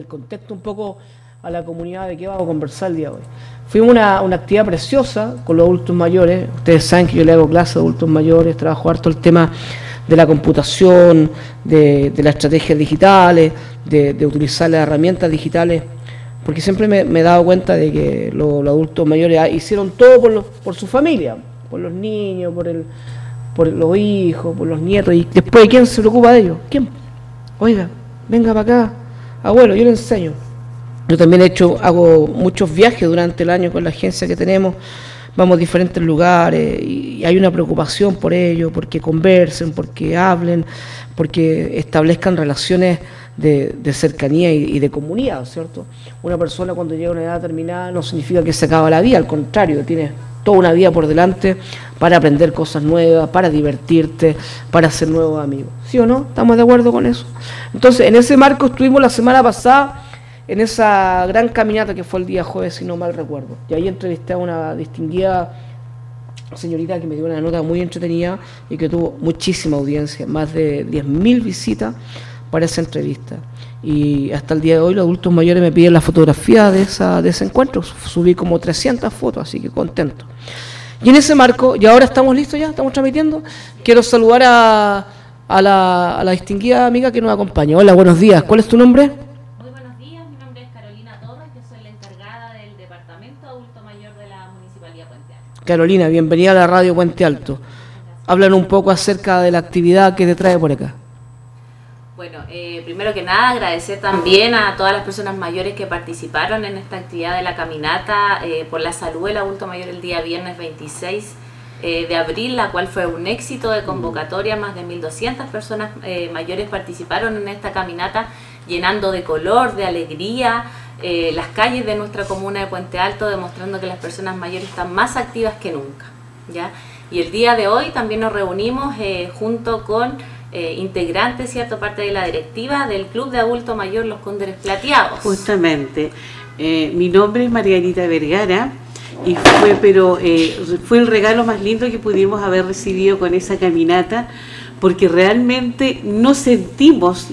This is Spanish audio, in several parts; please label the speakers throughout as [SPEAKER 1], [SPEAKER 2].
[SPEAKER 1] el contexto un poco a la comunidad de qué vamos a conversar el día de hoy. Fuimos una actividad preciosa con los adultos mayores. Ustedes saben que yo le hago clases a adultos mayores, trabajo harto el tema de la computación, de las estrategias digitales, de utilizar las herramientas digitales, porque siempre me he dado cuenta de que los adultos mayores hicieron todo por su familia, por los niños, por los hijos, por los nietos, y después ¿quién se preocupa de ellos? ¿Quién? Oiga, venga para acá, abuelo, yo le enseño. Yo también hago muchos viajes durante el año con la agencia que tenemos, vamos a diferentes lugares y hay una preocupación por ellos, porque conversen, porque hablen, porque establezcan relaciones de cercanía y de comunidad, ¿cierto? Una persona cuando llega a una edad determinada no significa que se acaba la vida, al contrario, tienes toda una vida por delante para aprender cosas nuevas, para divertirte, para hacer nuevos amigos. ¿Sí o no? ¿Estamos de acuerdo con eso? Entonces, en ese marco estuvimos la semana pasada en esa gran caminata que fue el día jueves, si no mal recuerdo. Y ahí entrevisté a una distinguida señorita que me dio una nota muy entretenida y que tuvo muchísima audiencia, más de 10.000 visitas para esa entrevista. Y hasta el día de hoy los adultos mayores me piden la fotografía de ese encuentro. Subí como 300 fotos, así que contento. Y en ese marco, y ahora estamos listos ya, estamos transmitiendo, quiero saludar a la distinguida amiga que nos acompaña. Hola, buenos días. ¿Cuál es tu nombre?
[SPEAKER 2] Muy buenos días, mi nombre es Carolina Torres, yo soy la encargada del Departamento Adulto Mayor de la Municipalidad Puente Alto.
[SPEAKER 1] Carolina, bienvenida a la radio Puente Alto. Háblanos un poco acerca de la actividad que te trae por acá.
[SPEAKER 2] Bueno, primero que nada agradecer también a todas las personas mayores que participaron en esta actividad de la caminata por la salud del adulto mayor el día viernes 26 de abril, la cual fue un éxito de convocatoria. Más de 1.200 personas mayores participaron en esta caminata, llenando de color, de alegría las calles de nuestra comuna de Puente Alto, demostrando que las personas mayores están más activas que nunca, ¿ya? Y el día de hoy también nos reunimos junto con integrantes, cierto, parte de la directiva del Club de Adulto Mayor Los Cóndores Plateados.
[SPEAKER 3] Justamente, mi nombre es Margarita Vergara y fue el regalo más lindo que pudimos haber recibido con esa caminata, porque realmente no sentimos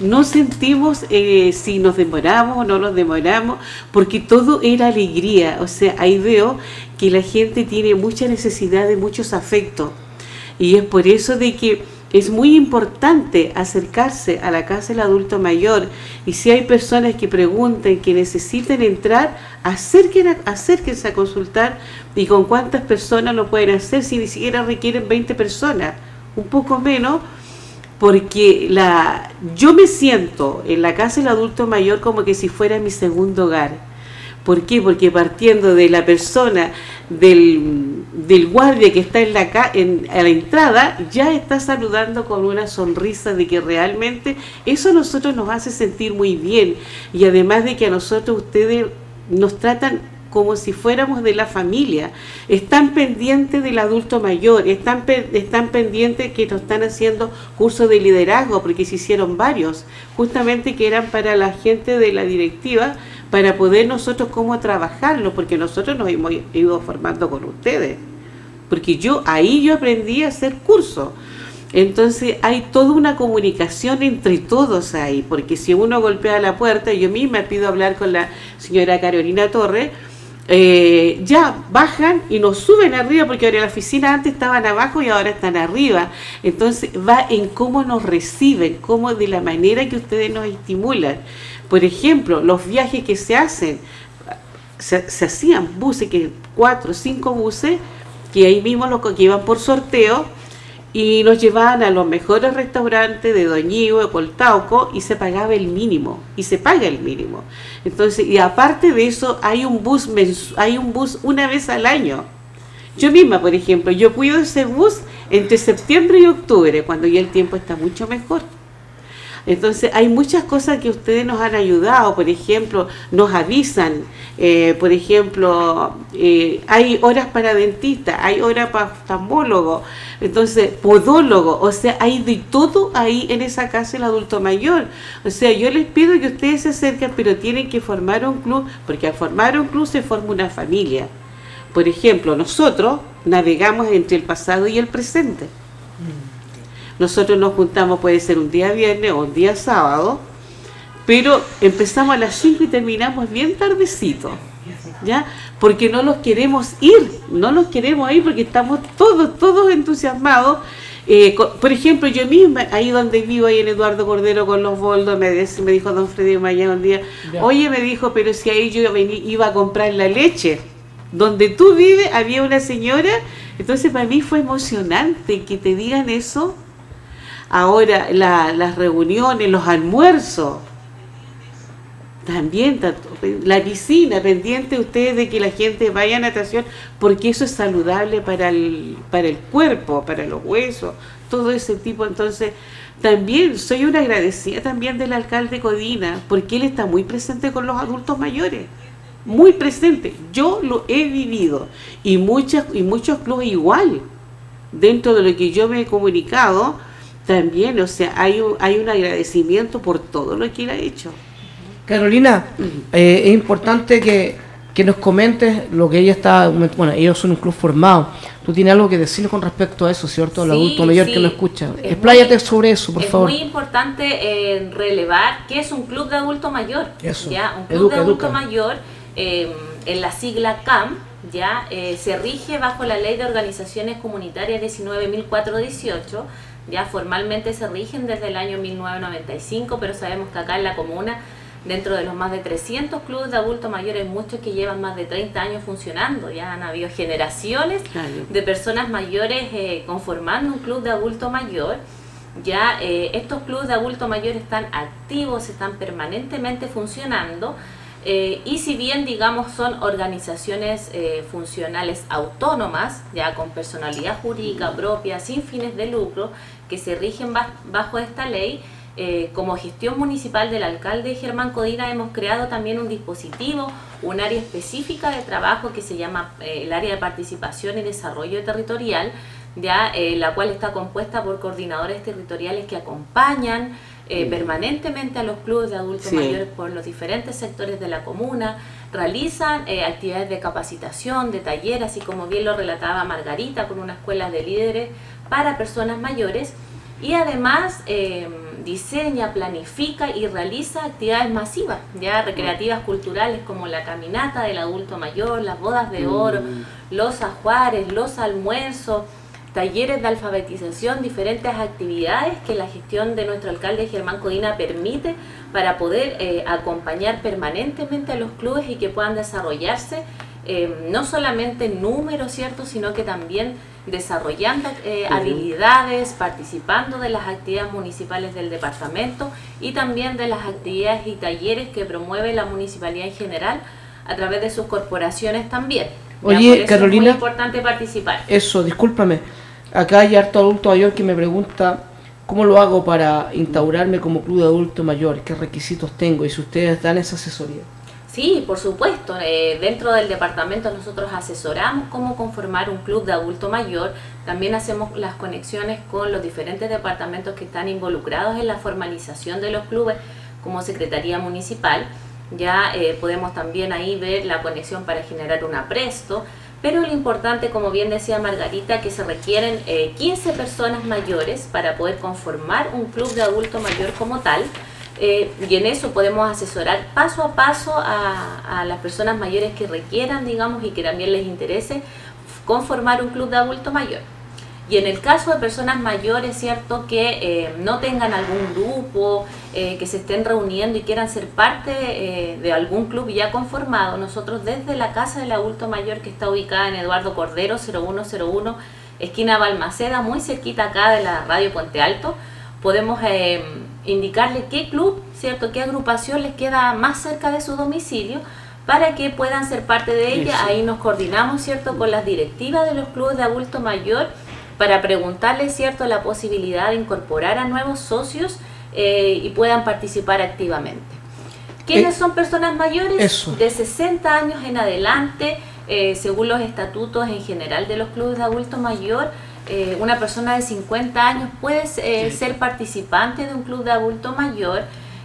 [SPEAKER 3] si nos demoramos o no nos demoramos, porque todo era alegría. O sea, ahí veo que la gente tiene mucha necesidad de muchos afectos, y es por eso de que es muy importante acercarse a la casa del adulto mayor, y si hay personas que pregunten, que necesiten entrar, acérquense a consultar. ¿Y con cuántas personas lo pueden hacer si ni siquiera requieren 20 personas? Un poco menos, porque yo me siento en la casa del adulto mayor como que si fuera mi segundo hogar. ¿Por qué? Porque partiendo de la persona, del guardia que está a la entrada, ya está saludando con una sonrisa, de que realmente eso a nosotros nos hace sentir muy bien. Y además de que a nosotros ustedes nos tratan como si fuéramos de la familia, están pendientes del adulto mayor, están pendientes que nos están haciendo cursos de liderazgo, porque se hicieron varios, justamente que eran para la gente de la directiva, para poder nosotros cómo trabajarlo, porque nosotros nos hemos ido formando con ustedes, porque yo aprendí a hacer cursos. Entonces hay toda una comunicación entre todos ahí, porque si uno golpea la puerta, yo misma pido hablar con la señora Carolina Torres, ya bajan y nos suben arriba, porque ahora la oficina antes estaban abajo y ahora están arriba. Entonces va en cómo nos reciben, cómo de la manera que ustedes nos estimulan. Por ejemplo, los viajes que se hacen, se hacían buses, 4 o 5 buses, que ahí mismo que iban por sorteo, y nos llevaban a los mejores restaurantes de Doñigo, de Coltauco, y se pagaba el mínimo, y se paga el mínimo. Entonces, y aparte de eso, hay un bus una vez al año. Yo misma, por ejemplo, yo cuido ese bus entre septiembre y octubre, cuando ya el tiempo está mucho mejor. Entonces hay muchas cosas que ustedes nos han ayudado. Por ejemplo, nos avisan, por ejemplo, hay horas para dentista, hay horas para oftalmólogo, entonces podólogo, o sea, hay de todo ahí en esa casa del adulto mayor. O sea, yo les pido que ustedes se acerquen, pero tienen que formar un club, porque al formar un club se forma una familia. Por ejemplo, nosotros navegamos entre el pasado y el presente. Nosotros nos juntamos, puede ser un día viernes o un día sábado, pero empezamos a las 5 y terminamos bien tardecito, ¿ya? Porque no los queremos ir porque estamos todos entusiasmados. Por ejemplo, yo misma, ahí donde vivo, ahí en Eduardo Cordero con los boldos, me dijo don Freddy Maya un día, oye, me dijo, pero si ahí yo iba a comprar la leche, donde tú vives había una señora, entonces para mí fue emocionante que te digan eso. Ahora, las reuniones, los almuerzos, también la piscina, pendiente ustedes de que la gente vaya a natación, porque eso es saludable para el cuerpo, para los huesos, todo ese tipo. Entonces, también soy una agradecida también del alcalde Codina, porque él está muy presente con los adultos mayores, muy presente. Yo lo he vivido, y muchos clubes igual, dentro de lo que yo me he comunicado, también, o sea, hay un agradecimiento por todo lo que él ha hecho.
[SPEAKER 1] Carolina, es importante que nos comentes lo que ella está... Bueno, ellos son un club formado. Tú tienes algo que decir con respecto a eso, ¿cierto? Al adulto mayor que lo escucha. Expláyate sobre eso, por favor.
[SPEAKER 2] Es muy importante relevar que es un club de adulto mayor.
[SPEAKER 1] Eso.
[SPEAKER 2] ¿Ya? Un club de adulto mayor, en la sigla CAM, ¿ya? Se rige bajo la Ley de Organizaciones Comunitarias 19.418. Ya formalmente se rigen desde el año 1995, pero sabemos que acá en la comuna, dentro de los más de 300 clubes de adultos mayores, muchos que llevan más de 30 años funcionando, ya han habido generaciones de personas mayores conformando un club de adulto mayor. Ya estos clubes de adulto mayor están activos, están permanentemente funcionando, y si bien, digamos, son organizaciones funcionales autónomas, ya con personalidad jurídica propia, sin fines de lucro, que se rigen bajo esta ley, como gestión municipal del alcalde Germán Codina hemos creado también un dispositivo, un área específica de trabajo que se llama el área de participación y desarrollo territorial, ya la cual está compuesta por coordinadores territoriales que acompañan permanentemente a los clubes de adultos mayores por los diferentes sectores de la comuna, realizan actividades de capacitación, de taller, así como bien lo relataba Margarita, con una escuela de líderes para personas mayores, y además diseña, planifica y realiza actividades masivas, ya recreativas, culturales, como la caminata del adulto mayor, las bodas de oro, los ajuares, los almuerzos, talleres de alfabetización, diferentes actividades que la gestión de nuestro alcalde Germán Codina permite para poder acompañar permanentemente a los clubes y que puedan desarrollarse no solamente en números, ¿cierto?, sino que también desarrollando habilidades, participando de las actividades municipales del departamento y también de las actividades y talleres que promueve la municipalidad en general a través de sus corporaciones también.
[SPEAKER 1] Oye, Carolina,
[SPEAKER 2] es muy importante participar.
[SPEAKER 1] Eso, discúlpame, acá hay harto adulto mayor que me pregunta cómo lo hago para instaurarme como club de adulto mayor, qué requisitos tengo y si ustedes dan esa asesoría.
[SPEAKER 2] Sí, por supuesto. Dentro del departamento nosotros asesoramos cómo conformar un club de adulto mayor. También hacemos las conexiones con los diferentes departamentos que están involucrados en la formalización de los clubes, como Secretaría Municipal. Ya podemos también ahí ver la conexión para generar un apresto. Pero lo importante, como bien decía Margarita, que se requieren 15 personas mayores para poder conformar un club de adulto mayor como tal. Y en eso podemos asesorar paso a paso a las personas mayores que requieran, digamos, y que también les interese conformar un club de adulto mayor. Y en el caso de personas mayores, cierto, que no tengan algún grupo, que se estén reuniendo y quieran ser parte de algún club ya conformado, nosotros desde la Casa del Adulto Mayor, que está ubicada en Eduardo Cordero 0101, esquina Balmaceda, muy cerquita acá de la Radio Puente Alto, podemos indicarle qué club, cierto, qué agrupación les queda más cerca de su domicilio para que puedan ser parte de ella. Ahí nos coordinamos, cierto, con las directivas de los clubes de adulto mayor para preguntarles, cierto, la posibilidad de incorporar a nuevos socios y puedan participar activamente. ¿Quiénes son personas mayores?
[SPEAKER 1] Eso.
[SPEAKER 2] De 60 años en adelante, según los estatutos en general de los clubes de adulto mayor. Una persona de 50 años puede ser participante de un club de adulto mayor,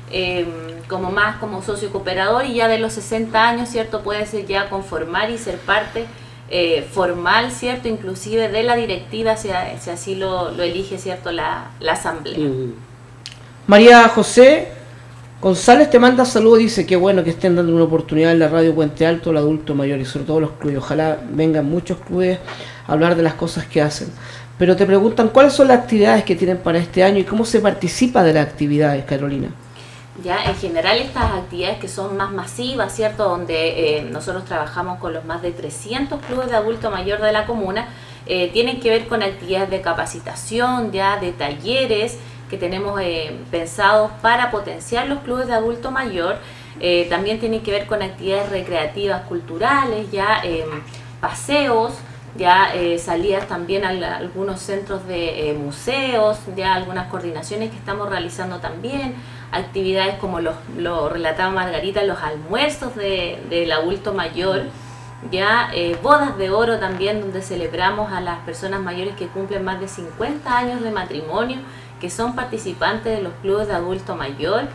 [SPEAKER 2] como socio cooperador, y ya de los 60 años, ¿cierto?, puede ser ya conformar y ser parte formal, ¿cierto?, inclusive de la directiva, si así lo elige, ¿cierto?, la asamblea.
[SPEAKER 1] María José, González te manda saludos, dice que bueno que estén dando una oportunidad en la radio Puente Alto al adulto mayor y sobre todo los clubes. Ojalá vengan muchos clubes a hablar de las cosas que hacen. Pero te preguntan cuáles son las actividades que tienen para este año y cómo se participa de las actividades, Carolina.
[SPEAKER 2] Ya, en general estas actividades que son más masivas, ¿cierto? Donde nosotros trabajamos con los más de 300 clubes de adulto mayor de la comuna, tienen que ver con actividades de capacitación, ya de talleres que tenemos pensados para potenciar los clubes de adulto mayor. También tienen que ver con actividades recreativas, culturales, ya paseos, ya salidas también a algunos centros de museos, ya algunas coordinaciones que estamos realizando también, actividades como lo relataba Margarita, los almuerzos del adulto mayor, ya bodas de oro también, donde celebramos a las personas mayores que cumplen más de 50 años de matrimonio, que son participantes de los clubes de adulto mayor.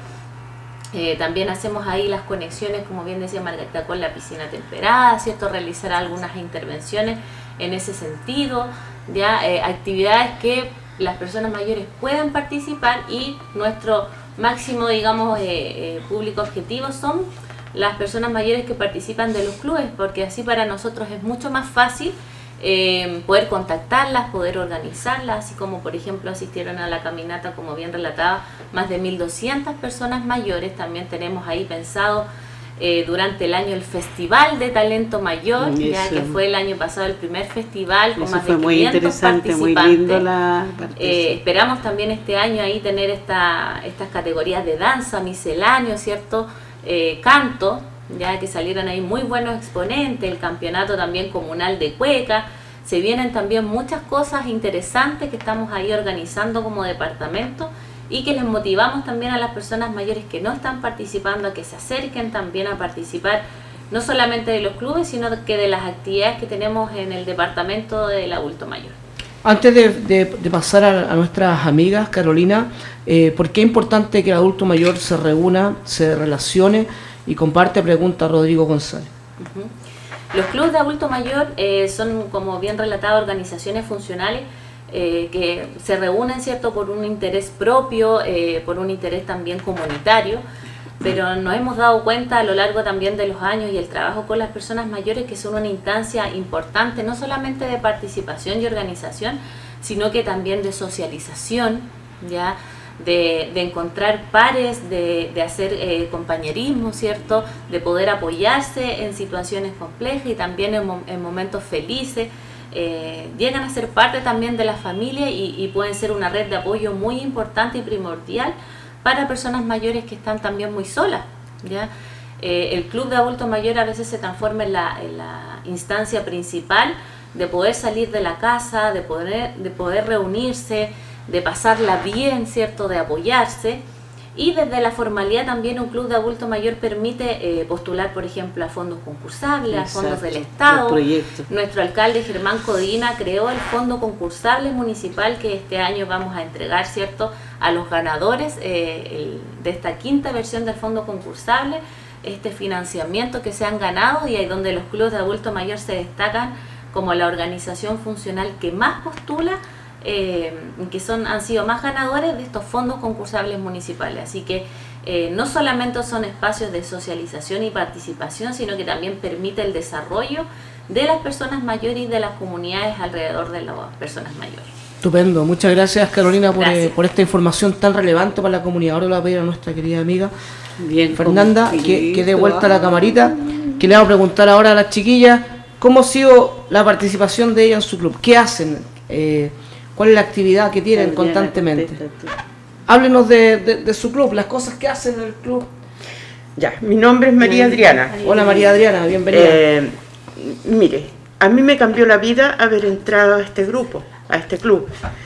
[SPEAKER 2] También hacemos ahí las conexiones, como bien decía Margarita, con la piscina temperada, ¿cierto? Realizar algunas intervenciones en ese sentido, ya actividades que las personas mayores puedan participar, y nuestro máximo, digamos, público objetivo son las personas mayores que participan de los clubes, porque así para nosotros es mucho más fácil poder contactarlas, poder organizarlas, así como por ejemplo asistieron a la caminata, como bien relataba, más de 1.200 personas mayores. También tenemos ahí pensado durante el año el Festival de Talento Mayor, ya que fue el año pasado el primer festival con más de 500
[SPEAKER 3] muy interesante,
[SPEAKER 2] participantes.
[SPEAKER 3] muy lindo la
[SPEAKER 2] esperamos también este año ahí tener estas categorías de danza, misceláneo, ¿cierto? Canto, ya que salieron ahí muy buenos exponentes, el campeonato también comunal de cueca. Se vienen también muchas cosas interesantes que estamos ahí organizando como departamento, y que les motivamos también a las personas mayores que no están participando a que se acerquen también a participar, no solamente de los clubes, sino que de las actividades que tenemos en el departamento del adulto mayor.
[SPEAKER 1] Antes de pasar a nuestras amigas, Carolina, ¿por qué es importante que el adulto mayor se reúna, se relacione y comparte? Pregunta Rodrigo González.
[SPEAKER 2] Los clubes de adulto mayor son, como bien relatado, organizaciones funcionales que se reúnen, ¿cierto?, por un interés propio, por un interés también comunitario, pero nos hemos dado cuenta a lo largo también de los años y el trabajo con las personas mayores que son una instancia importante, no solamente de participación y organización, sino que también de socialización, ya de encontrar pares, de hacer compañerismo, ¿cierto?, de poder apoyarse en situaciones complejas y también en momentos felices. Llegan a ser parte también de la familia y pueden ser una red de apoyo muy importante y primordial para personas mayores que están también muy solas, ¿ya? El club de adultos mayores a veces se transforma en la instancia principal de poder salir de la casa, de poder reunirse, de pasarla bien, ¿cierto?, de apoyarse. Y desde la formalidad también un club de adulto mayor permite postular, por ejemplo, a fondos concursables, a fondos del Estado. Nuestro alcalde Germán Codina creó el fondo concursable municipal que este año vamos a entregar, ¿cierto?, a los ganadores de esta quinta versión del fondo concursable, este financiamiento que se han ganado, y ahí donde los clubes de adulto mayor se destacan como la organización funcional que más postula, que han sido más ganadores de estos fondos concursables municipales. Así que no solamente son espacios de socialización y participación, sino que también permite el desarrollo de las personas mayores y de las comunidades alrededor de las personas mayores.
[SPEAKER 1] Estupendo, muchas gracias, Carolina, por esta información tan relevante para la comunidad. Ahora le voy a pedir a nuestra querida amiga Fernanda que dé vuelta a la camarita, que le vamos a preguntar ahora a las chiquillas cómo ha sido la participación de ella en su club, qué hacen, cuál es la actividad que tienen constantemente. Háblenos de su club, las cosas que hacen en el club.
[SPEAKER 4] Ya, mi nombre es María Adriana.
[SPEAKER 1] Hola María Adriana, bienvenida.
[SPEAKER 4] Mire, a mí me cambió la vida haber entrado a este grupo, a este club,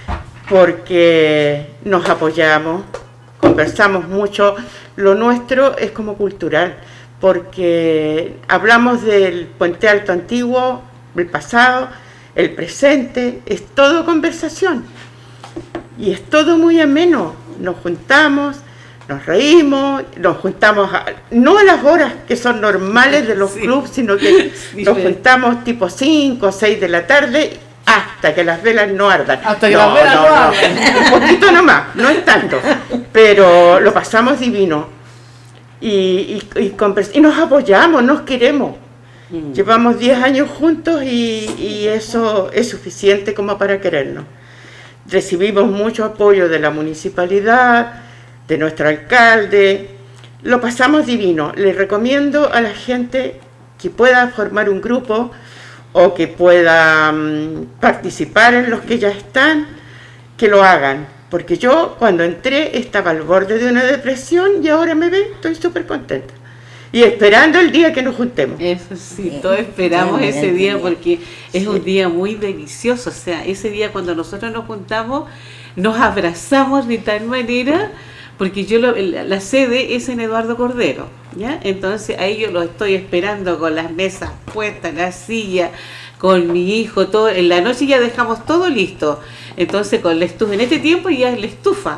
[SPEAKER 4] porque nos apoyamos, conversamos mucho. Lo nuestro es como cultural, porque hablamos del Puente Alto antiguo, el pasado, el presente, es todo conversación y es todo muy ameno. Nos juntamos, nos reímos, nos juntamos no a las horas que son normales de los clubes, sino que nos juntamos tipo 5 o 6 de la tarde hasta que las velas no ardan.
[SPEAKER 1] Hasta que las velas no ardan.
[SPEAKER 4] Un poquito nomás, no es tanto, pero lo pasamos divino. y nos apoyamos, nos queremos. Llevamos 10 años juntos y eso es suficiente como para querernos. Recibimos mucho apoyo de la municipalidad, de nuestro alcalde, lo pasamos divino. Les recomiendo a la gente que pueda formar un grupo o que pueda participar en los que ya están, que lo hagan. Porque yo cuando entré estaba al borde de una depresión y ahora me ven, estoy súper contenta. Y esperando el día que nos juntemos.
[SPEAKER 3] Eso sí, todos esperamos ese día porque es un día muy delicioso. O sea, ese día cuando nosotros nos juntamos, nos abrazamos de tal manera, porque yo la sede es en Eduardo Cordero, ¿ya? Entonces ahí yo lo estoy esperando con las mesas puestas, la silla, con mi hijo, todo. En la noche ya dejamos todo listo. Entonces con la estufa, en este tiempo ya es la estufa.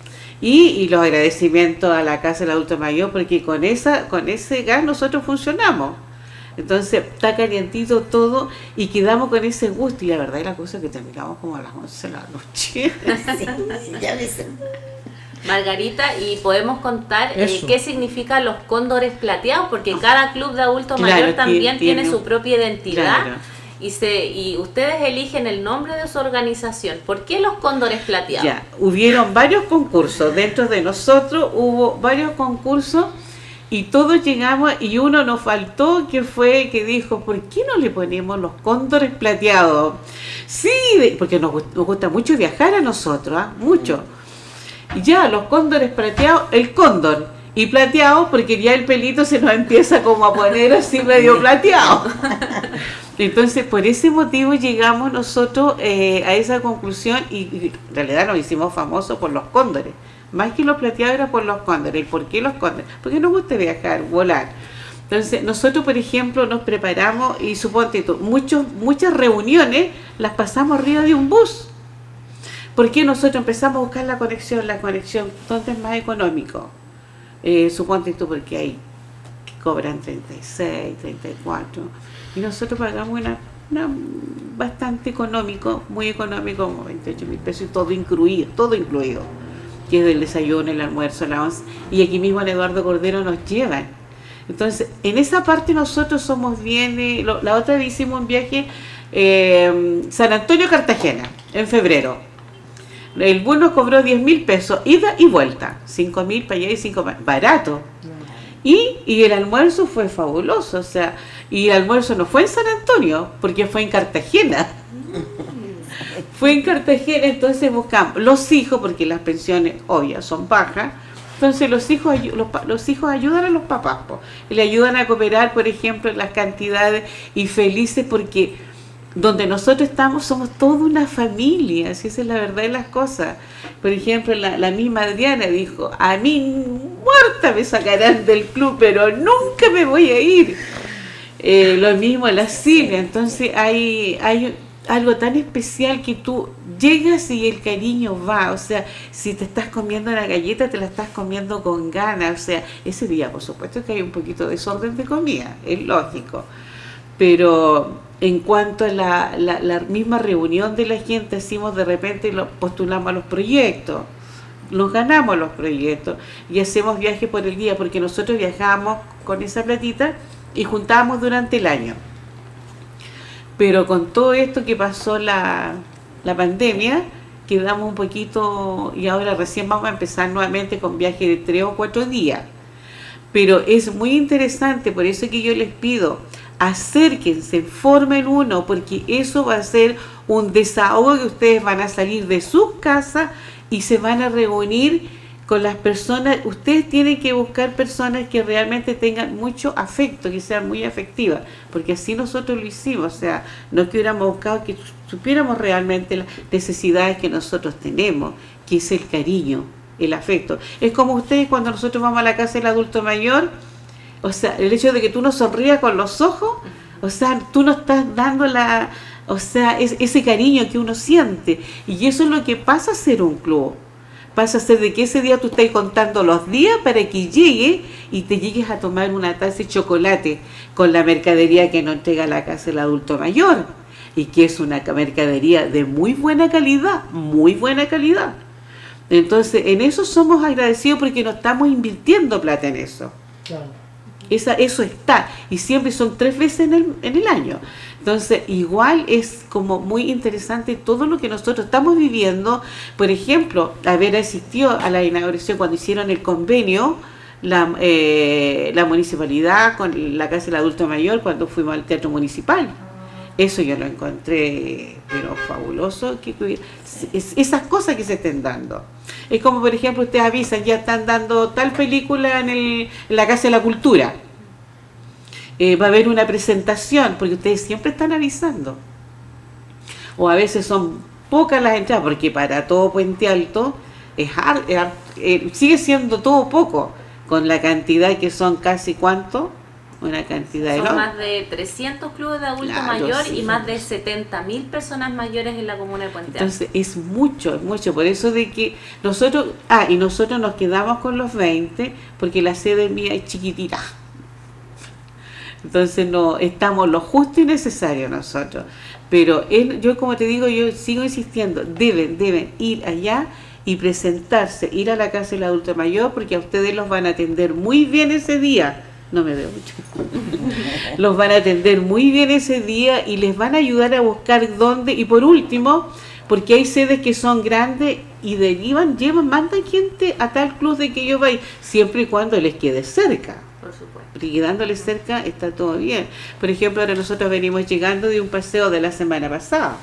[SPEAKER 3] Y los agradecimientos a la Casa del Adulto Mayor, porque con ese gas nosotros funcionamos. Entonces está calientito todo y quedamos con ese gusto. Y la verdad es la cosa que terminamos como a las 11 de la noche.
[SPEAKER 5] Sí, ya ves.
[SPEAKER 2] Margarita, y podemos contar qué significan los cóndores plateados, porque cada club de adulto mayor también tiene su propia identidad. Claro. Y ustedes eligen el nombre de su organización. ¿Por qué los cóndores plateados?
[SPEAKER 3] Ya, hubieron varios concursos. Dentro de nosotros hubo varios concursos y todos llegamos y uno nos faltó, que fue que dijo, ¿por qué no le ponemos los cóndores plateados? Sí, porque nos gusta mucho viajar a nosotros, mucho. Y ya, los cóndores plateados, el cóndor. Y plateado porque ya el pelito se nos empieza como a poner así medio plateado. Entonces, por ese motivo llegamos nosotros a esa conclusión y en realidad nos hicimos famosos por los cóndores. Más que los plateados era por los cóndores. ¿Y por qué los cóndores? Porque nos gusta viajar, volar. Entonces, nosotros, por ejemplo, nos preparamos y suponte tú, muchas reuniones las pasamos arriba de un bus. Porque nosotros empezamos a buscar la conexión, ¿dónde es más económico? Suponte tú, porque hay que cobran 36, 34 y nosotros pagamos una bastante económico, muy económico, como 28.000 pesos y todo incluido, que es el desayuno, el almuerzo, la once, y aquí mismo en Eduardo Cordero nos llevan. Entonces, en esa parte nosotros somos bien. La otra vez hicimos un viaje San Antonio Cartagena en febrero. El bus nos cobró 10.000 pesos, ida y vuelta, 5.000 para allá y 5 para barato. Y el almuerzo fue fabuloso, o sea, y el almuerzo no fue en San Antonio, porque fue en Cartagena. Fue en Cartagena, entonces buscamos los hijos, porque las pensiones obvias son bajas, entonces los hijos ayudan a los papás, y le ayudan a cooperar, por ejemplo, en las cantidades, y felices porque donde nosotros estamos somos toda una familia, así es la verdad de las cosas. Por ejemplo, la misma Adriana dijo, a mí muerta me sacarán del club, pero nunca me voy a ir. Lo mismo la Silvia. Entonces hay algo tan especial que tú llegas y el cariño va. O sea, si te estás comiendo una galleta, te la estás comiendo con ganas. O sea, ese día, por supuesto que hay un poquito de desorden de comida, es lógico. Pero en cuanto a la misma reunión de la gente, hacemos de repente, postulamos a los proyectos, nos ganamos los proyectos y hacemos viajes por el día, porque nosotros viajamos con esa platita y juntábamos durante el año. Pero con todo esto que pasó la pandemia, quedamos un poquito, y ahora recién vamos a empezar nuevamente con viajes de 3 o 4 días. Pero es muy interesante, por eso que yo les pido, acérquense, formen uno, porque eso va a ser un desahogo que ustedes van a salir de sus casas y se van a reunir con las personas. Ustedes tienen que buscar personas que realmente tengan mucho afecto, que sean muy afectivas, porque así nosotros lo hicimos. O sea, no que hubiéramos buscado, que supiéramos realmente las necesidades que nosotros tenemos, que es el cariño, el afecto. Es como ustedes cuando nosotros vamos a la casa del adulto mayor. O sea, el hecho de que tú no sonrías con los ojos, o sea, tú no estás dando ese cariño que uno siente. Y eso es lo que pasa a ser un club. Pasa a ser de que ese día tú estás contando los días para que llegue y te llegues a tomar una taza de chocolate con la mercadería que nos entrega la casa del adulto mayor. Y que es una mercadería de muy buena calidad, muy buena calidad. Entonces, en eso somos agradecidos porque no estamos invirtiendo plata en eso.
[SPEAKER 1] Claro.
[SPEAKER 3] Eso está, y siempre son 3 veces en el año. Entonces, igual es como muy interesante todo lo que nosotros estamos viviendo. Por ejemplo, haber asistido a la inauguración cuando hicieron el convenio, la municipalidad con la Casa del Adulto Mayor, cuando fuimos al Teatro Municipal. Eso yo lo encontré, pero fabuloso, esas cosas que se estén dando. Es como, por ejemplo, ustedes avisan, ya están dando tal película en la Casa de la Cultura. Va a haber una presentación, porque ustedes siempre están avisando. O a veces son pocas las entradas, porque para todo Puente Alto sigue siendo todo poco, con la cantidad que son casi, ¿cuánto? Una cantidad
[SPEAKER 2] son
[SPEAKER 3] enorme.
[SPEAKER 2] Más de 300 clubes de adulto
[SPEAKER 3] Claro,
[SPEAKER 2] mayor
[SPEAKER 3] sí.
[SPEAKER 2] Y más de 70.000 personas mayores en la comuna de Puente Alto.
[SPEAKER 3] Entonces es mucho, por eso de que nosotros, y nosotros nos quedamos con los 20, porque la sede mía es chiquitita. Entonces no estamos lo justo y necesario nosotros. Pero yo, como te digo, yo sigo insistiendo, deben ir allá y presentarse, ir a la Casa del Adulto Mayor, porque a ustedes los van a atender muy bien ese día. No me veo mucho. Los van a atender muy bien ese día y les van a ayudar a buscar dónde. Y por último, porque hay sedes que son grandes y mandan gente a tal club de que ellos vayan, siempre y cuando les quede cerca.
[SPEAKER 2] Por supuesto.
[SPEAKER 3] Porque quedándoles cerca está todo bien. Por ejemplo, ahora nosotros venimos llegando de un paseo de la semana pasada.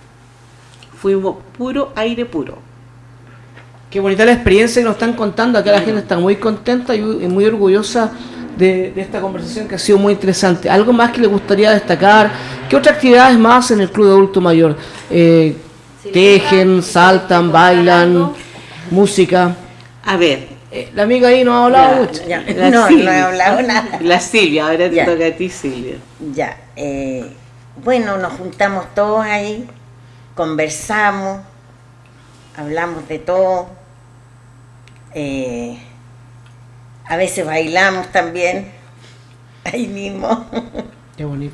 [SPEAKER 3] Fuimos puro aire puro.
[SPEAKER 1] Qué bonita la experiencia que nos están contando. Acá la gente está muy contenta y muy orgullosa de esta conversación, que ha sido muy interesante. ¿Algo más que le gustaría destacar? ¿Qué otras actividades más en el Club de Adulto Mayor? Tejen, saltan, bailan, música.
[SPEAKER 3] A ver,
[SPEAKER 1] La amiga ahí no ha hablado mucho.
[SPEAKER 5] Ya,
[SPEAKER 3] La
[SPEAKER 5] no
[SPEAKER 3] Silvia.
[SPEAKER 5] he hablado nada.
[SPEAKER 3] La Silvia, ahora te
[SPEAKER 5] Ya.
[SPEAKER 3] toca a ti, Silvia.
[SPEAKER 5] Ya, bueno, nos juntamos todos ahí, conversamos, hablamos de todo, a veces bailamos también, ahí mismo,
[SPEAKER 1] Qué bonito.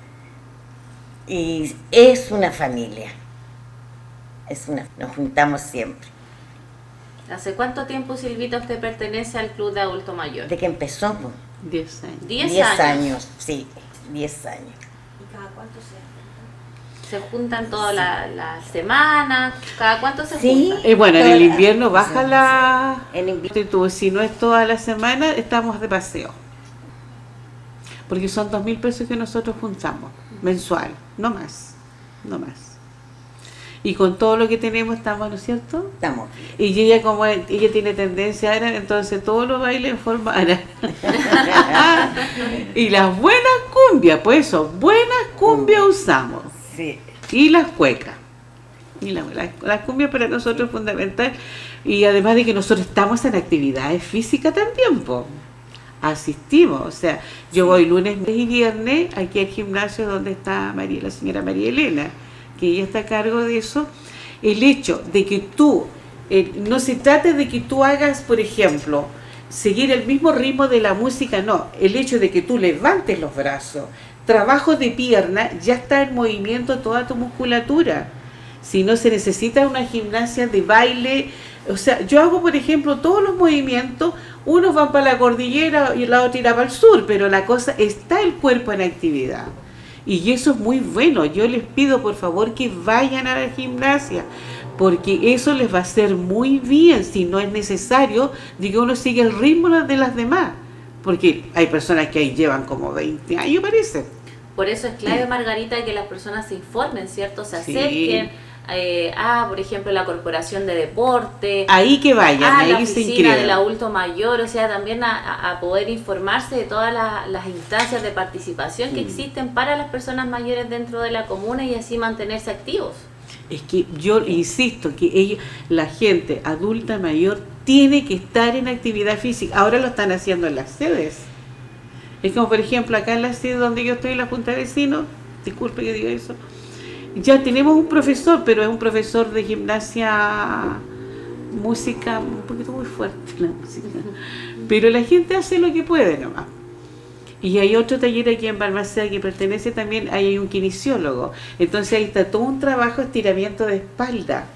[SPEAKER 5] y es una familia, nos juntamos siempre,
[SPEAKER 2] ¿Hace cuánto tiempo, Silvita, usted pertenece al Club de Adulto Mayor?
[SPEAKER 5] desde que empezó, pues,
[SPEAKER 3] 10 años.
[SPEAKER 2] 10
[SPEAKER 5] años, sí, 10 años.
[SPEAKER 2] ¿Y cada cuánto se juntan todas las semanas? ¿Cada cuánto se
[SPEAKER 5] Sí.
[SPEAKER 2] juntan?
[SPEAKER 3] Bueno, en el invierno
[SPEAKER 5] Sí,
[SPEAKER 3] baja
[SPEAKER 5] sí.
[SPEAKER 3] la...
[SPEAKER 5] En invierno.
[SPEAKER 3] Si no es toda la semana, estamos de paseo. Porque son 2.000 pesos que nosotros juntamos, mensual, no más. Y con todo lo que tenemos estamos, ¿no es cierto?
[SPEAKER 5] Estamos bien.
[SPEAKER 3] Y ella, como ella tiene tendencia árabe, entonces todos los bailes en forma árabe. Y las buenas cumbias, pues eso, buenas cumbias usamos.
[SPEAKER 5] Sí.
[SPEAKER 3] Y las cuecas. Y las cumbias para nosotros es fundamental. Y además de que nosotros estamos en actividades físicas también, po. Asistimos. O sea, yo voy lunes y viernes aquí al gimnasio donde está la señora María Elena, que ella está a cargo de eso. El hecho de que tú, no se trata de que tú hagas, por ejemplo, seguir el mismo ritmo de la música, no. El hecho de que tú levantes los brazos, trabajo de pierna, ya está en movimiento toda tu musculatura. Si no, se necesita una gimnasia de baile. O sea, yo hago, por ejemplo, todos los movimientos, unos van para la cordillera y la otra irá para el sur, pero la cosa está el cuerpo en actividad. Y eso es muy bueno. Yo les pido, por favor, que vayan a la gimnasia, porque eso les va a hacer muy bien, si no es necesario de que uno siga el ritmo de las demás. Porque hay personas que ahí llevan como 20 años, parece.
[SPEAKER 2] Por eso es clave, Margarita, que las personas se informen, ¿cierto? Se
[SPEAKER 3] Sí.
[SPEAKER 2] acerquen a, por ejemplo, la Corporación de Deporte,
[SPEAKER 3] Ahí que vayan,
[SPEAKER 2] a la
[SPEAKER 3] ahí se
[SPEAKER 2] oficina del
[SPEAKER 3] inscriban.
[SPEAKER 2] adulto mayor, o sea, también a poder informarse de todas las instancias de participación que existen para las personas mayores dentro de la comuna y así mantenerse activos.
[SPEAKER 3] Es que yo insisto que la gente adulta mayor tiene que estar en actividad física. Ahora lo están haciendo en las sedes. Es como, por ejemplo, acá en la sede donde yo estoy, en la Junta de Vecinos, disculpe que diga eso, ya tenemos un profesor, pero es un profesor de gimnasia, música, un poquito muy fuerte la música. Pero la gente hace lo que puede nomás. Y hay otro taller aquí en Balmaceda que pertenece también, ahí hay un kinesiólogo. Entonces ahí está todo un trabajo de estiramiento de espalda.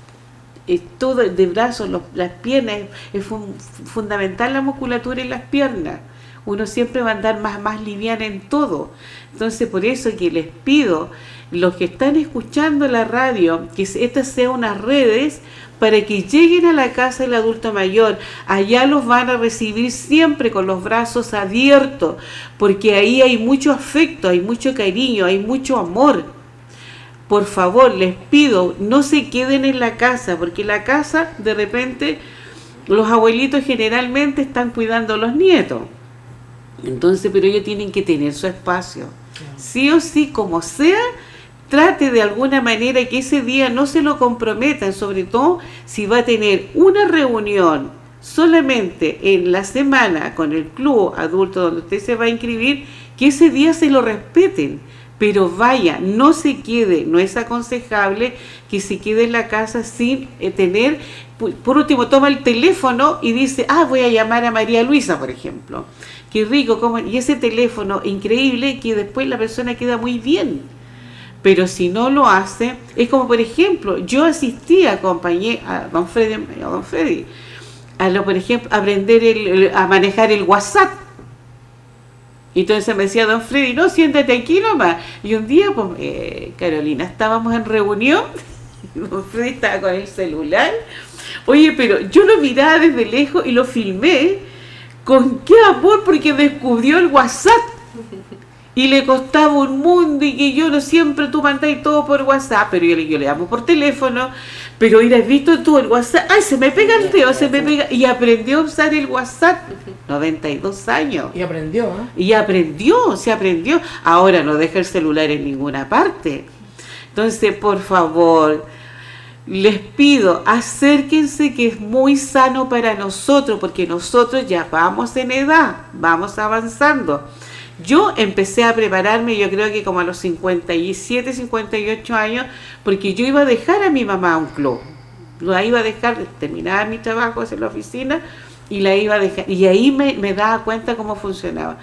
[SPEAKER 3] Es todo de brazos, las piernas, es fundamental la musculatura en las piernas. uno siempre va a andar más liviana en todo. Entonces, por eso que les pido, los que están escuchando la radio, que estas sean unas redes para que lleguen a la casa del adulto mayor. Allá los van a recibir siempre con los brazos abiertos, porque ahí hay mucho afecto, hay mucho cariño, hay mucho amor. Por favor, les pido, no se queden en la casa, porque la casa, de repente, los abuelitos generalmente están cuidando a los nietos. Entonces, pero ellos tienen que tener su espacio. Sí o sí, como sea, trate de alguna manera que ese día no se lo comprometan, sobre todo si va a tener una reunión solamente en la semana con el club adulto donde usted se va a inscribir, que ese día se lo respeten. Pero vaya, no se quede, no es aconsejable que se quede en la casa sin tener, por último toma el teléfono y dice, voy a llamar a María Luisa, por ejemplo. Qué rico, y ese teléfono increíble que después la persona queda muy bien. Pero si no lo hace, es como por ejemplo, yo acompañé a don Freddy, por ejemplo, a aprender a manejar el WhatsApp. Y entonces me decía don Freddy, no, siéntate aquí nomás. Y un día, pues, Carolina, estábamos en reunión, y don Freddy estaba con el celular. Oye, pero yo lo miraba desde lejos y lo filmé. ¿Con qué amor? Porque descubrió el WhatsApp. Y le costaba un mundo, y que yo no siempre tú mandáis todo por WhatsApp, pero yo le llamo por teléfono. Pero has visto tú el WhatsApp, se me pega el dedo, se me pega. Y aprendió a usar el WhatsApp, 92 años.
[SPEAKER 1] Y aprendió,
[SPEAKER 3] Y se aprendió. Ahora no deja el celular en ninguna parte. Entonces, por favor, les pido, acérquense, que es muy sano para nosotros, porque nosotros ya vamos en edad, vamos avanzando. Yo empecé a prepararme, yo creo que como a los 57, 58 años, porque yo iba a dejar a mi mamá a un club. La iba a dejar, terminaba mi trabajo en la oficina y la iba a dejar. Y ahí me daba cuenta cómo funcionaba.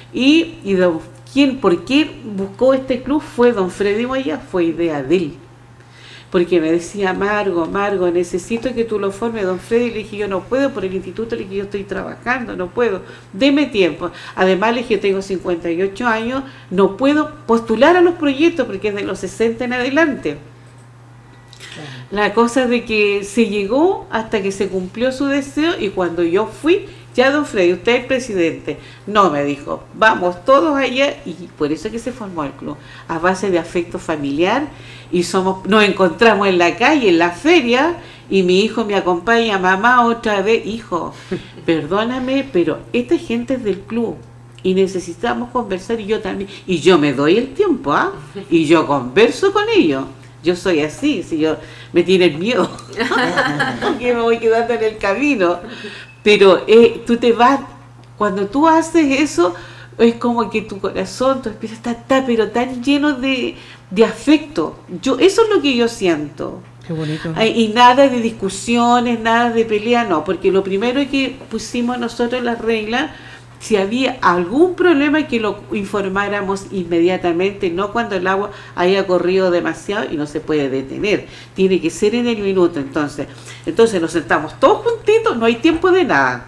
[SPEAKER 3] ¿Por qué buscó este club? Fue don Freddy Moya, fue idea de él. Porque me decía, Margo, necesito que tú lo formes, don Freddy. Le dije, yo no puedo, por el instituto, le dije, yo estoy trabajando, no puedo, deme tiempo. Además, le dije, yo tengo 58 años, no puedo postular a los proyectos porque es de los 60 en adelante. La cosa es de que se llegó hasta que se cumplió su deseo, y cuando yo fui, ya don Freddy, usted es el presidente. No, me dijo, vamos todos allá, y por eso es que se formó el club, a base de afecto familiar, y nos encontramos en la calle, en la feria, y mi hijo me acompaña, mamá, otra vez, hijo, perdóname, pero esta gente es del club, y necesitamos conversar, y yo también, y yo me doy el tiempo, y yo converso con ellos. Yo soy así, si yo me tienen miedo, porque me voy quedando en el camino. Pero tú te vas, cuando tú haces eso, es como que tu corazón, tu espíritu está pero tan lleno de afecto. Eso es lo que yo siento.
[SPEAKER 1] Qué bonito.
[SPEAKER 3] Y nada de discusiones, nada de pelea, no, porque lo primero que pusimos nosotros en las reglas, si había algún problema, que lo informáramos inmediatamente, no cuando el agua haya corrido demasiado y no se puede detener. Tiene que ser en el minuto. Entonces nos sentamos todos juntitos, no hay tiempo de nada.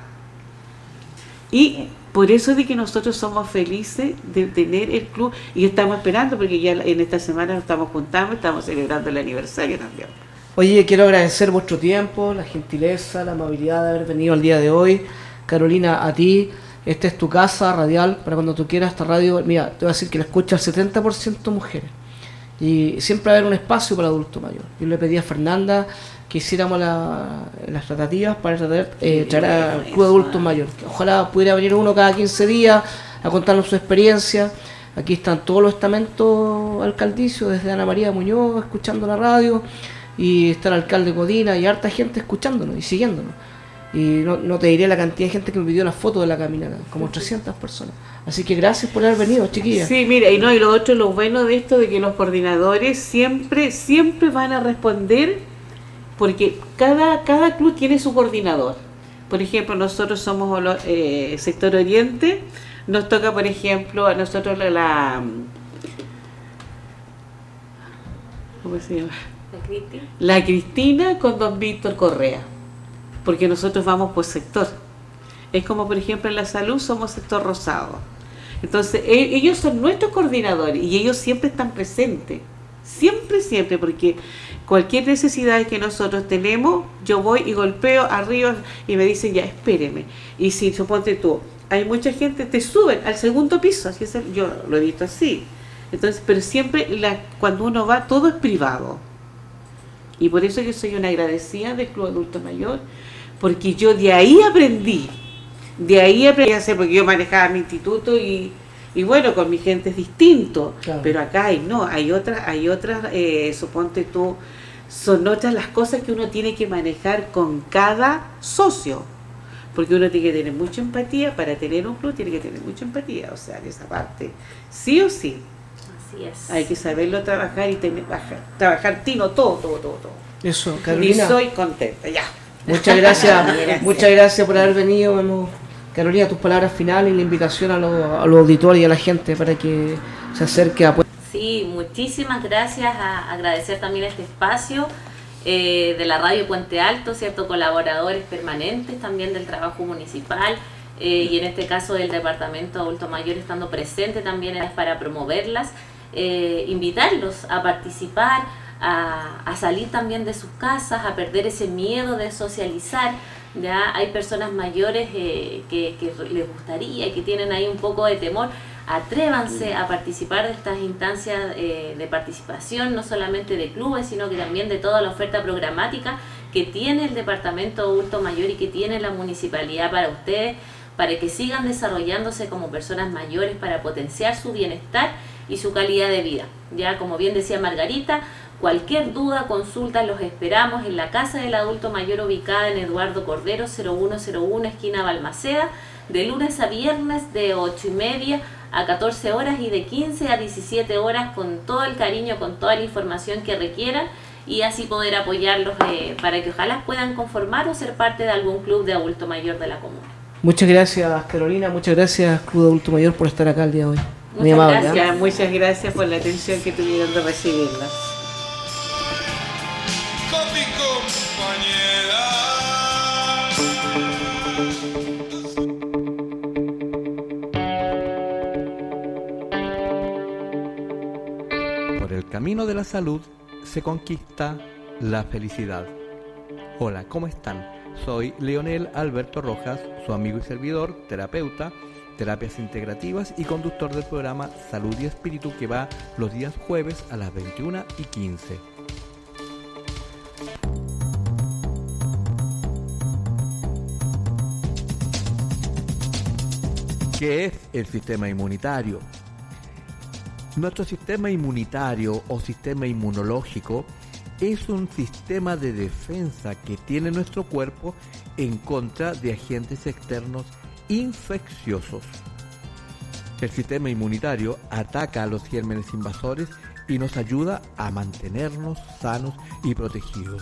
[SPEAKER 3] Y por eso es de que nosotros somos felices de tener el club, y estamos esperando, porque ya en esta semana nos estamos juntando, estamos celebrando el aniversario también.
[SPEAKER 1] Oye, quiero agradecer vuestro tiempo, la gentileza, la amabilidad de haber venido al día de hoy. Carolina, a ti. Esta es tu casa radial, para cuando tú quieras. Esta radio, mira, te voy a decir que la escucha el 70% mujeres. Y siempre va a haber un espacio para el adulto mayor. Yo le pedí a Fernanda que hiciéramos las tratativas para traer al Club de Adultos Mayores. Ojalá pudiera venir uno cada 15 días a contarnos su experiencia. Aquí están todos los estamentos alcaldicios, desde Ana María Muñoz escuchando la radio, y está el alcalde Codina y harta gente escuchándonos y siguiéndonos. Y no te diré la cantidad de gente que me pidió la foto de la caminata, como 300 personas. Así que gracias por haber venido, chiquillas.
[SPEAKER 3] Sí, mira, y lo otro, lo bueno de esto, de que los coordinadores siempre van a responder, porque cada club tiene su coordinador. Por ejemplo, nosotros somos sector oriente, nos toca, por ejemplo, a nosotros ¿cómo se llama? La Cristina con don Víctor Correa, porque nosotros vamos por sector. Es como, por ejemplo, en la salud somos sector rosado. Entonces, ellos son nuestros coordinadores y ellos siempre están presentes. Siempre, siempre, porque cualquier necesidad que nosotros tenemos, yo voy y golpeo arriba y me dicen, ya, espéreme. Y si, suponte tú, hay mucha gente, te suben al segundo piso, así es, yo lo he visto así. Entonces, pero siempre cuando uno va, todo es privado. Y por eso yo soy una agradecida del Club Adulto Mayor, porque yo de ahí aprendí a hacer, porque yo manejaba mi instituto y bueno, con mi gente es distinto, claro. Pero acá hay otras, suponte tú, son otras las cosas que uno tiene que manejar con cada socio, porque uno tiene que tener mucha empatía, para tener un club tiene que tener mucha empatía, o sea, en esa parte, sí o sí.
[SPEAKER 2] Así es.
[SPEAKER 3] Hay que saberlo trabajar y trabajar tino, todo.
[SPEAKER 1] Eso, Carolina.
[SPEAKER 3] Y soy contenta, ya.
[SPEAKER 1] Muchas gracias por haber venido. Carolina, tus palabras finales y la invitación a los auditores y a la gente para que se acerque a...
[SPEAKER 2] Sí, muchísimas gracias, agradecer también este espacio de la Radio Puente Alto, ¿cierto? Colaboradores permanentes también del trabajo municipal y en este caso del Departamento de Adulto Mayor estando presente también para promoverlas, invitarlos a participar, a salir también de sus casas, a perder ese miedo de socializar. Ya hay personas mayores que les gustaría, que tienen ahí un poco de temor. Atrévanse a participar de estas instancias de participación, no solamente de clubes, sino que también de toda la oferta programática que tiene el Departamento de Adulto Mayor y que tiene la municipalidad para ustedes, para que sigan desarrollándose como personas mayores, para potenciar su bienestar y su calidad de vida. Ya, como bien decía Margarita, cualquier duda, consulta, los esperamos en la Casa del Adulto Mayor ubicada en Eduardo Cordero 0101, esquina Balmaceda, de lunes a viernes de 8:30 a 14 horas y de 15 a 17 horas, con todo el cariño, con toda la información que requieran, y así poder apoyarlos para que ojalá puedan conformar o ser parte de algún club de adulto mayor de la comuna.
[SPEAKER 1] Muchas gracias, Carolina, muchas gracias, Club de Adulto Mayor, por estar acá el día de hoy.
[SPEAKER 2] Muy amable.
[SPEAKER 3] Muchas gracias por la atención que tuvieron de recibirlas.
[SPEAKER 6] Por el camino de la salud se conquista la felicidad. Hola, ¿cómo están? Soy Leonel Alberto Rojas, su amigo y servidor, terapeuta, terapias integrativas y conductor del programa Salud y Espíritu, que va los días jueves a las 21:15. ¿Qué es el sistema inmunitario? Nuestro sistema inmunitario o sistema inmunológico es un sistema de defensa que tiene nuestro cuerpo en contra de agentes externos infecciosos. El sistema inmunitario ataca a los gérmenes invasores y nos ayuda a mantenernos sanos y protegidos.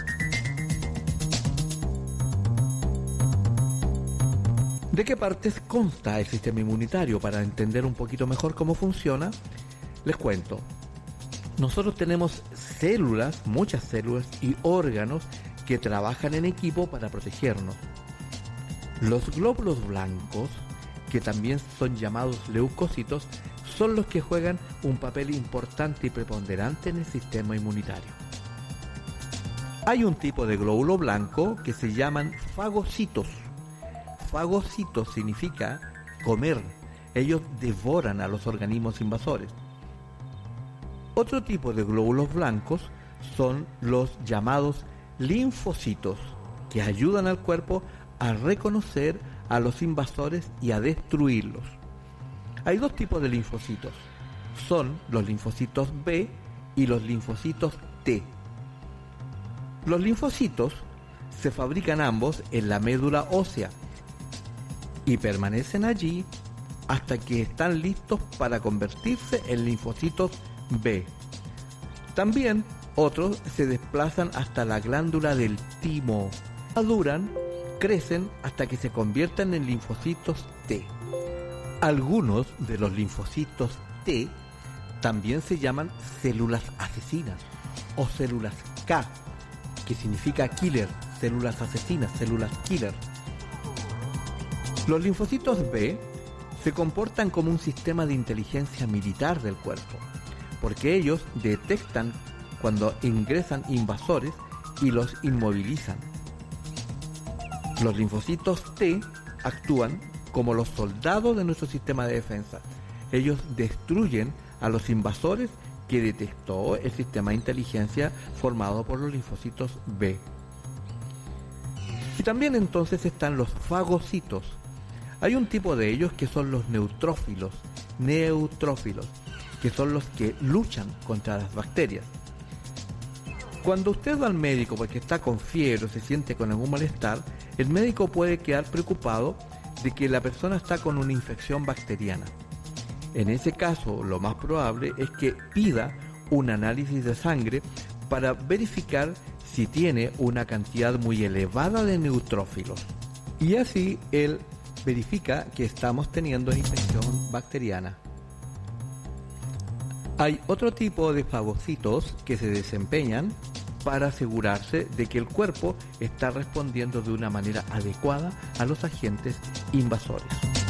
[SPEAKER 6] ¿De qué partes consta el sistema inmunitario? Para entender un poquito mejor cómo funciona, les cuento. Nosotros tenemos células, muchas células y órganos que trabajan en equipo para protegernos. Los glóbulos blancos, que también son llamados leucocitos, son los que juegan un papel importante y preponderante en el sistema inmunitario. Hay un tipo de glóbulo blanco que se llaman fagocitos. Fagocitos significa comer. Ellos devoran a los organismos invasores. Otro tipo de glóbulos blancos son los llamados linfocitos, que ayudan al cuerpo a reconocer a los invasores y a destruirlos. Hay dos tipos de linfocitos. Son los linfocitos B y los linfocitos T. Los linfocitos se fabrican ambos en la médula ósea y permanecen allí hasta que están listos para convertirse en linfocitos B. También otros se desplazan hasta la glándula del timo. Maduran, crecen hasta que se convierten en linfocitos T. Algunos de los linfocitos T también se llaman células asesinas o células K, que significa killer, células asesinas, células killer. Los linfocitos B se comportan como un sistema de inteligencia militar del cuerpo, porque ellos detectan cuando ingresan invasores y los inmovilizan. Los linfocitos T actúan como los soldados de nuestro sistema de defensa. Ellos destruyen a los invasores que detectó el sistema de inteligencia formado por los linfocitos B. Y también entonces están los fagocitos. Hay un tipo de ellos que son los neutrófilos, que son los que luchan contra las bacterias. Cuando usted va al médico porque está con fiebre o se siente con algún malestar, el médico puede quedar preocupado de que la persona está con una infección bacteriana. En ese caso, lo más probable es que pida un análisis de sangre para verificar si tiene una cantidad muy elevada de neutrófilos. Y así él verifica que estamos teniendo una infección bacteriana. Hay otro tipo de fagocitos que se desempeñan para asegurarse de que el cuerpo está respondiendo de una manera adecuada a los agentes invasores.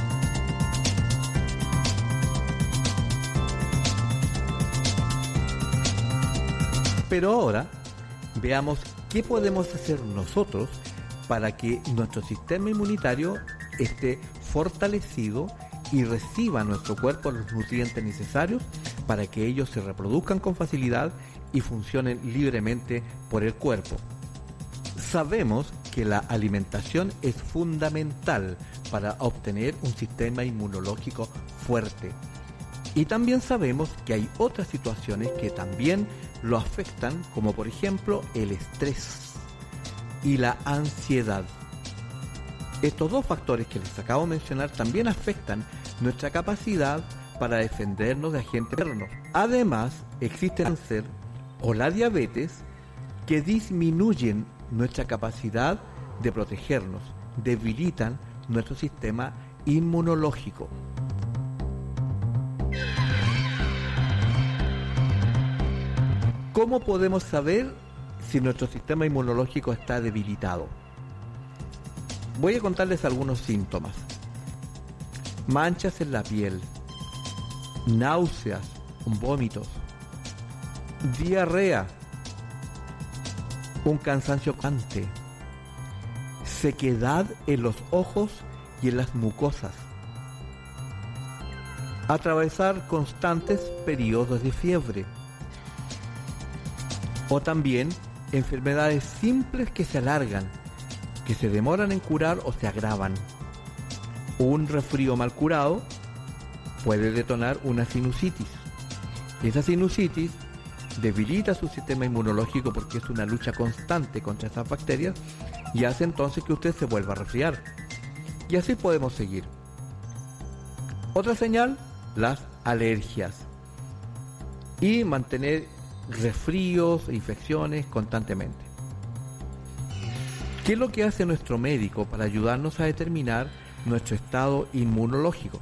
[SPEAKER 6] Pero ahora veamos qué podemos hacer nosotros para que nuestro sistema inmunitario esté fortalecido y reciba a nuestro cuerpo los nutrientes necesarios para que ellos se reproduzcan con facilidad y funcionen libremente por el cuerpo. Sabemos que la alimentación es fundamental para obtener un sistema inmunológico fuerte. Y también sabemos que hay otras situaciones que también lo afectan, como por ejemplo el estrés y la ansiedad. Estos dos factores que les acabo de mencionar también afectan nuestra capacidad para defendernos de agentes externos. Además, existe el cáncer o la diabetes que disminuyen nuestra capacidad de protegernos, debilitan nuestro sistema inmunológico. ¿Cómo podemos saber si nuestro sistema inmunológico está debilitado? Voy a contarles algunos síntomas. Manchas en la piel, náuseas, vómitos, diarrea, un cansancio constante, sequedad en los ojos y en las mucosas, atravesar constantes periodos de fiebre, o también enfermedades simples que se alargan, que se demoran en curar o se agravan. Un resfrío mal curado puede detonar una sinusitis. Esa sinusitis debilita su sistema inmunológico porque es una lucha constante contra esas bacterias y hace entonces que usted se vuelva a resfriar. Y así podemos seguir. Otra señal, las alergias. Y mantener resfríos e infecciones constantemente. ¿Qué es lo que hace nuestro médico para ayudarnos a determinar nuestro estado inmunológico?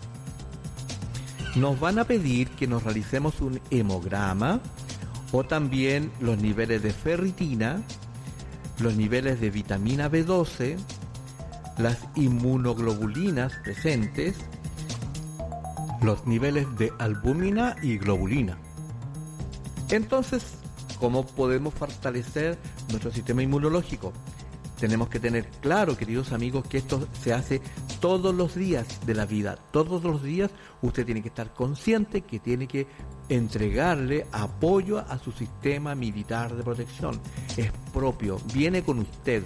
[SPEAKER 6] Nos van a pedir que nos realicemos un hemograma o también los niveles de ferritina, los niveles de vitamina B12, las inmunoglobulinas presentes, los niveles de albúmina y globulina. Entonces, ¿cómo podemos fortalecer nuestro sistema inmunológico? Tenemos que tener claro, queridos amigos, que esto se hace todos los días de la vida. Todos los días usted tiene que estar consciente que tiene que entregarle apoyo a su sistema militar de protección. Es propio, viene con usted.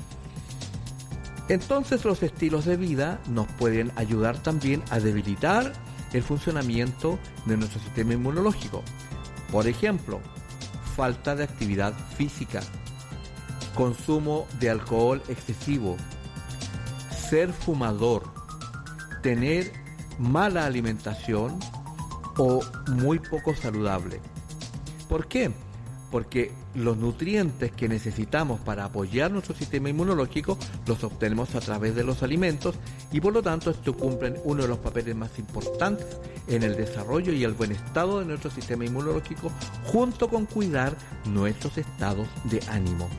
[SPEAKER 6] Entonces los estilos de vida nos pueden ayudar también a debilitar el funcionamiento de nuestro sistema inmunológico. Por ejemplo, falta de actividad física, consumo de alcohol excesivo, ser fumador, tener mala alimentación o muy poco saludable. ¿Por qué? Porque los nutrientes que necesitamos para apoyar nuestro sistema inmunológico los obtenemos a través de los alimentos y por lo tanto estos cumplen uno de los papeles más importantes en el desarrollo y el buen estado de nuestro sistema inmunológico, junto con cuidar nuestros estados de ánimo.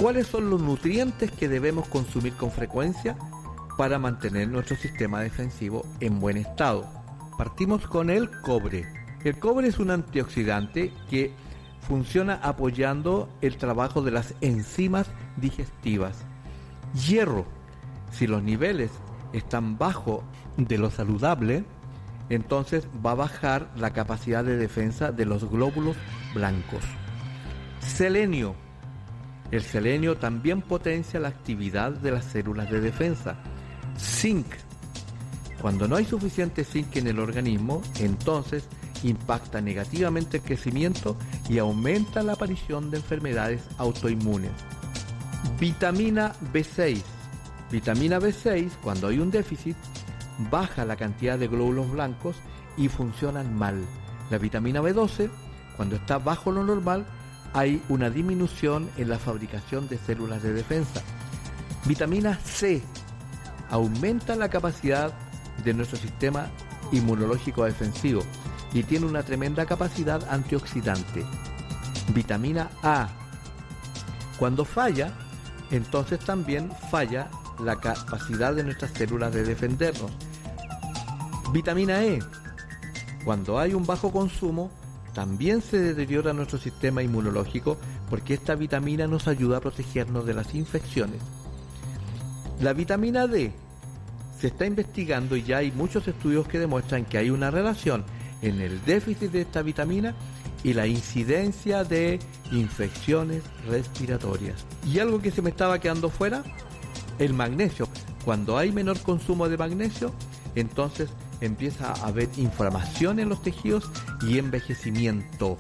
[SPEAKER 6] ¿Cuáles son los nutrientes que debemos consumir con frecuencia para mantener nuestro sistema defensivo en buen estado? Partimos con el cobre. El cobre es un antioxidante que funciona apoyando el trabajo de las enzimas digestivas. Hierro. Si los niveles están bajo de lo saludable, entonces va a bajar la capacidad de defensa de los glóbulos blancos. Selenio. El selenio también potencia la actividad de las células de defensa. Zinc. Cuando no hay suficiente zinc en el organismo, entonces impacta negativamente el crecimiento y aumenta la aparición de enfermedades autoinmunes. Vitamina B6. Vitamina B6, cuando hay un déficit, baja la cantidad de glóbulos blancos y funcionan mal. La vitamina B12, cuando está bajo lo normal, hay una disminución en la fabricación de células de defensa. Vitamina C aumenta la capacidad de nuestro sistema inmunológico defensivo y tiene una tremenda capacidad antioxidante. Vitamina A, cuando falla, entonces también falla la capacidad de nuestras células de defendernos. Vitamina E, cuando hay un bajo consumo, también se deteriora nuestro sistema inmunológico porque esta vitamina nos ayuda a protegernos de las infecciones. La vitamina D, se está investigando y ya hay muchos estudios que demuestran que hay una relación en el déficit de esta vitamina y la incidencia de infecciones respiratorias. Y algo que se me estaba quedando fuera, el magnesio. Cuando hay menor consumo de magnesio, entonces empieza a haber inflamación en los tejidos y envejecimiento.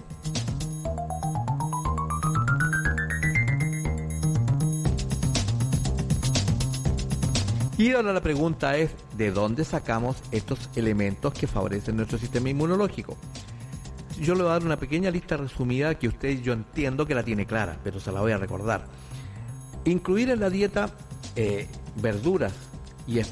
[SPEAKER 6] Y ahora la pregunta es, ¿de dónde sacamos estos elementos que favorecen nuestro sistema inmunológico? Yo le voy a dar una pequeña lista resumida que yo entiendo que la tiene clara, pero se la voy a recordar. Incluir en la dieta verduras y